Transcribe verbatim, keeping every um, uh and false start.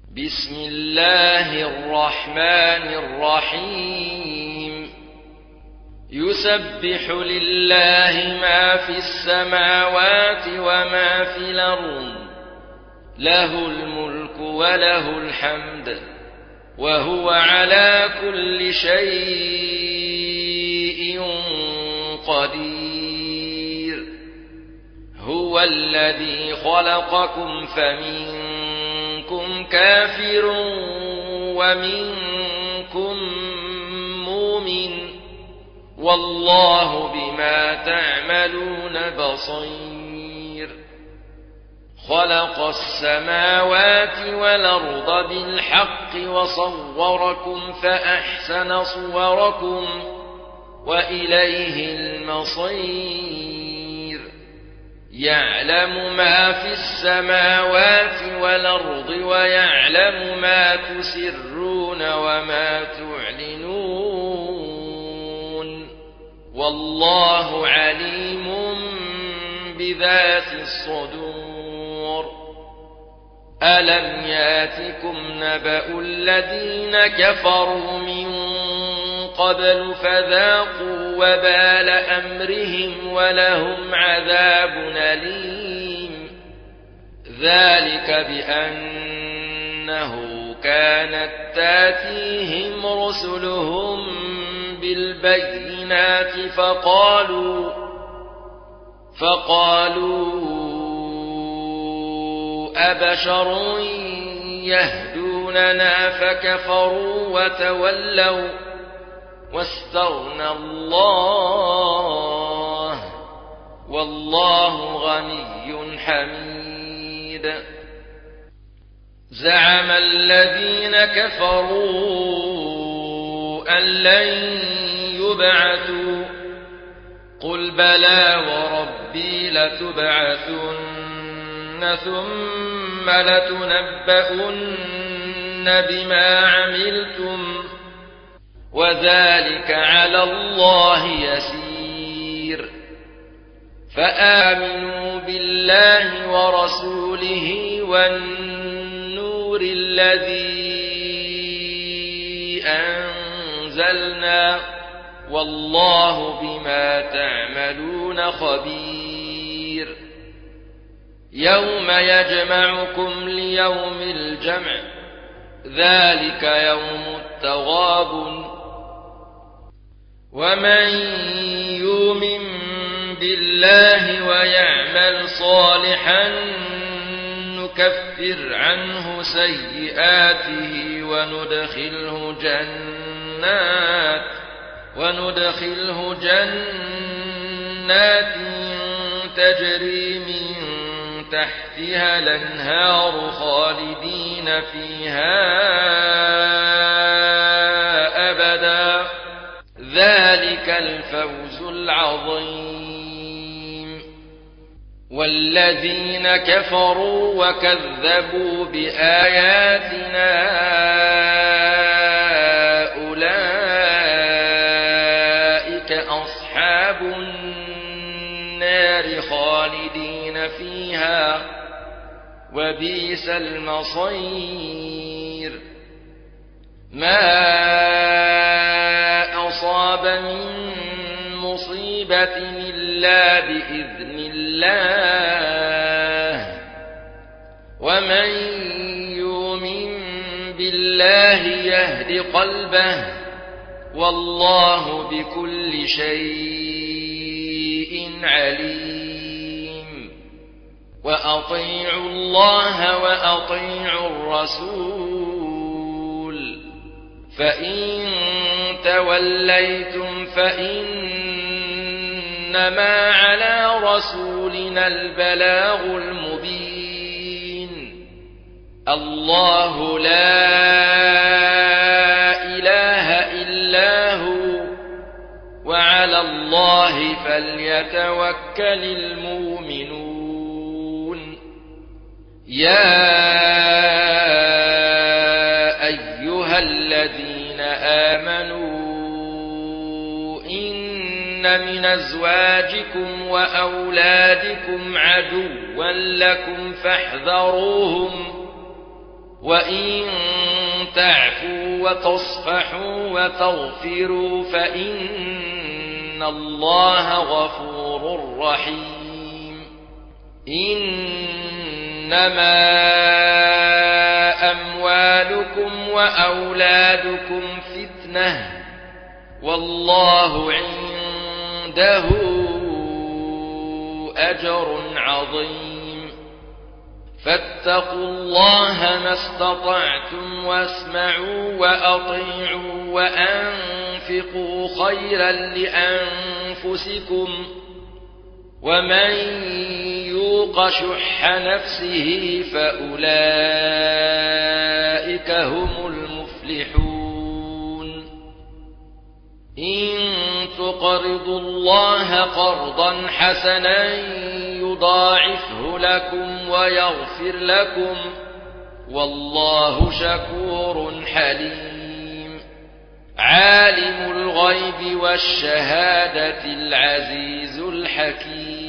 بسم الله الرحمن الرحيم يسبح لله ما في السماوات وما في الأرض له الملك وله الحمد وهو على كل شيء قدير هو الذي خلقكم فمنكم كافر ومنكم مؤمن والله بما تعملون بصير خلق السماوات والأرض بالحق وصوركم فأحسن صوركم وإليه المصير يعلم ما في السماوات والأرض ويعلم ما تسرون وما تعلنون والله عليم بذات الصدور ألم ياتكم نبأ الذين كفروا من قبل فذاقوا وبال أمرهم ولهم عذاب أليم ذلك بأنه كانت تاتيهم رسلهم بالبينات فقالوا فقالوا أبشر يهدوننا فكفروا وتولوا واستغنى الله والله غني حميد زعم الذين كفروا أن لن يبعثوا قل بلى وربي لتبعثن ثم لتنبؤن بما عملتم وذلك على الله يسير فآمنوا بالله ورسوله والنور الذي أنزلنا والله بما تعملون خبير يوم يجمعكم ليوم الجمع ذلك يوم التغابن ومن يؤمن بالله ويعمل صالحا نكفر عنه سيئاته وندخله جنات وندخله جنات تجري من تحتها الأنهار خالدين فيها أبدا ذلك الفوز العظيم والذين كفروا وكذبوا بآياتنا أولئك أصحاب النار خالدين فيها وبئس المصير ما أصاب من مصيبة إلا بإذن الله ومن يؤمن بالله يهد قلبه والله بكل شيء عليم وأطيعوا الله وأطيعوا الرسول فإن توليتم فإنما على رسولنا البلاغ المبين الله لا إله إلا هو وعلى الله فليتوكل المؤمنون يا أيها الذين آمنوا إن من أزواجكم وأولادكم عدوا لكم فاحذروهم وإن تعفوا وتصفحوا وتغفروا فإن الله غفور رحيم. إنما أموالكم وأولادكم فتنة والله عنده أجر عظيم. فاتقوا الله ما استطعتم واسمعوا وأطيعوا وأنفقوا خيرا لأنفسكم ومن يوق شح نفسه فأولئك هم المفلحون. إن تقرضوا الله قرضا حسنا يضاعفه لكم ويغفر لكم والله شكور حليم. عالم الغيب والشهادة العزيز الحكيم.